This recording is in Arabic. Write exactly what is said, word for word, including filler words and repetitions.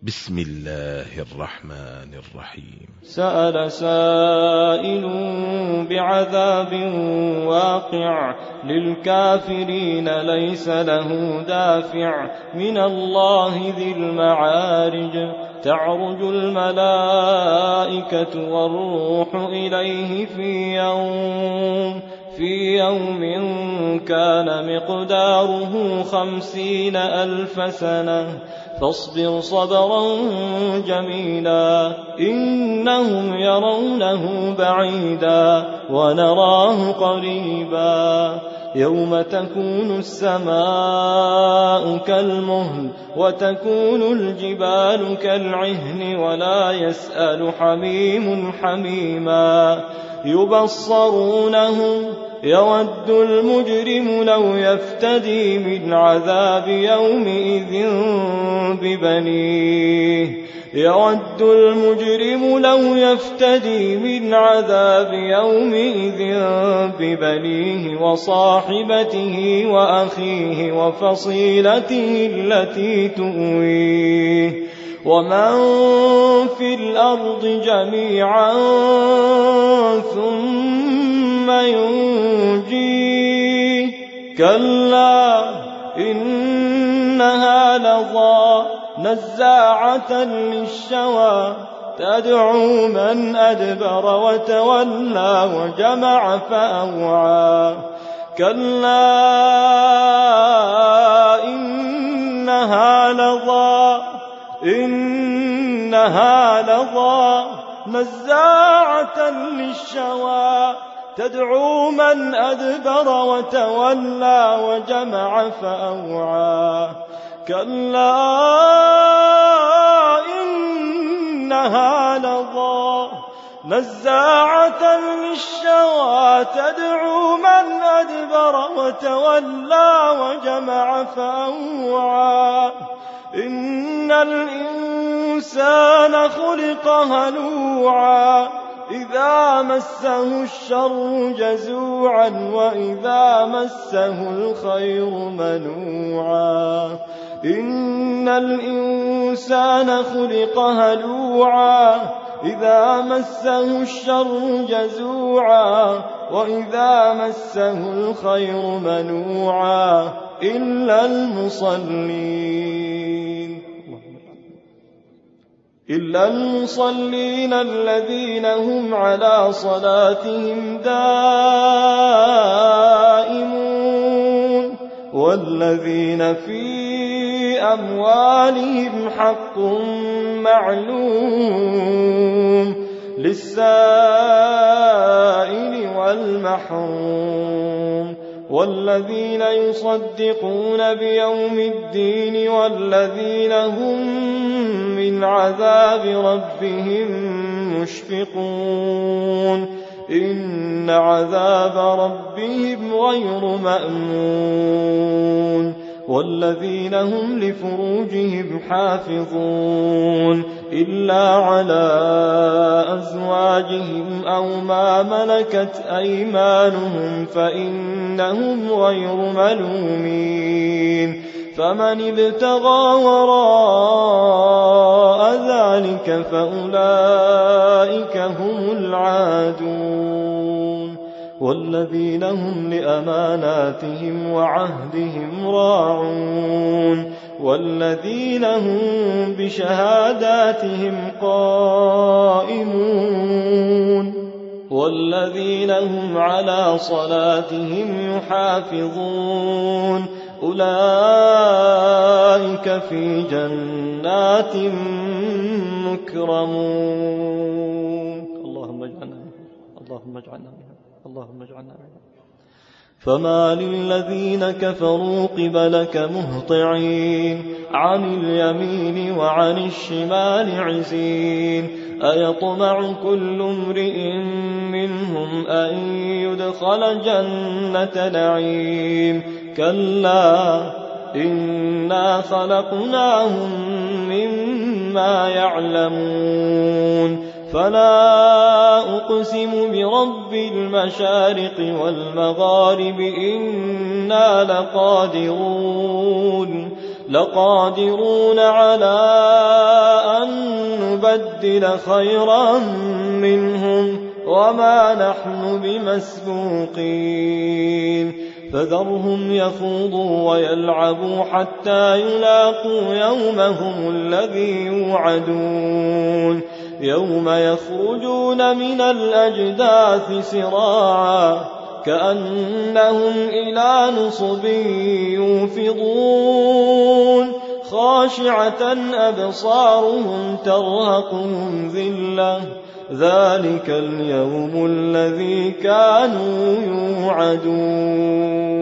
بسم الله الرحمن الرحيم. سأل سائل بعذاب واقع للكافرين ليس له دافع من الله ذي المعارج تعرج الملائكة والروح إليه في يوم في يوم كان مقداره خمسين ألف سنة فاصبر صبرا جميلا إنهم يرونه بعيدا ونراه قريبا يوم تكون السماء كالمهل وتكون الجبال كالعهن ولا يسأل حميم حميما يبصرونهم يود المجرم لو يفتدي من عذاب يومئذ ببنيه يود المجرم لو يفتدي من عذاب يومئذ ببنيه وصاحبته وأخيه وفصيلته التي تؤويه ومن في الأرض جميعا ثم ينجيه كلا إنها لظى نزاعة للشوى تدعو من أدبر وتولى وجمع فأوعى كلا إنها لظى إنها لظى نزاعة للشوى تدعو من أدبر وتولى وجمع فأوعى كلا إنها لظى نزاعة للشوى تدعو من أدبر وتولى وجمع فأوعى إن الإنسان خلق هلوعا إذا مسه الشر جزوعا وإذا مسه الخير منوعا إن الإنسان خلق هلوعا إذا مسه الشر جزوعا وإذا مسه الخير منوعا إلا المصلين إلا المصلين الذين هم على صلاتهم دائمون والذين في أموالهم حق معلوم للسائل والمحروم والذين يصدقون بيوم الدين والذين هم من عذاب ربهم مشفقون إن عذاب ربهم غير مأمون والذين هم لفروجهم حافظون إلا على أزواجهم أو ما ملكت أيمانهم فإنهم غير ملومين فمن ابتغى وراء ذلك فأولئك هم العادون والذين هم لأماناتهم وعهدهم راعون والذين هم بشهاداتهم قائمون والذين هم على صلاتهم يحافظون أولئك في جنات مكرمون اللهم اجعلنا اللهم اجعلنا اللهم اجعلنا فما للذين كفروا قبلك مهطعين عن اليمين وعن الشمال عزين أيطمع كل امرئ منهم أن يدخل جنة نعيم كلا إنا خلقناهم مما يعلمون فلا أقسم برب المشارق والمغارب إنا لقادرون لقادرون على نبدل خيرا منهم وما نحن بمسبوقين فذرهم يخوضوا ويلعبوا حتى يلاقوا يومهم الذي يوعدون يوم يخرجون من الأجداث سراعا كأنهم إلى نصب يوفضون خاشعة أبصارهم ترهقهم ذلة ذلك اليوم الذي كانوا يوعدون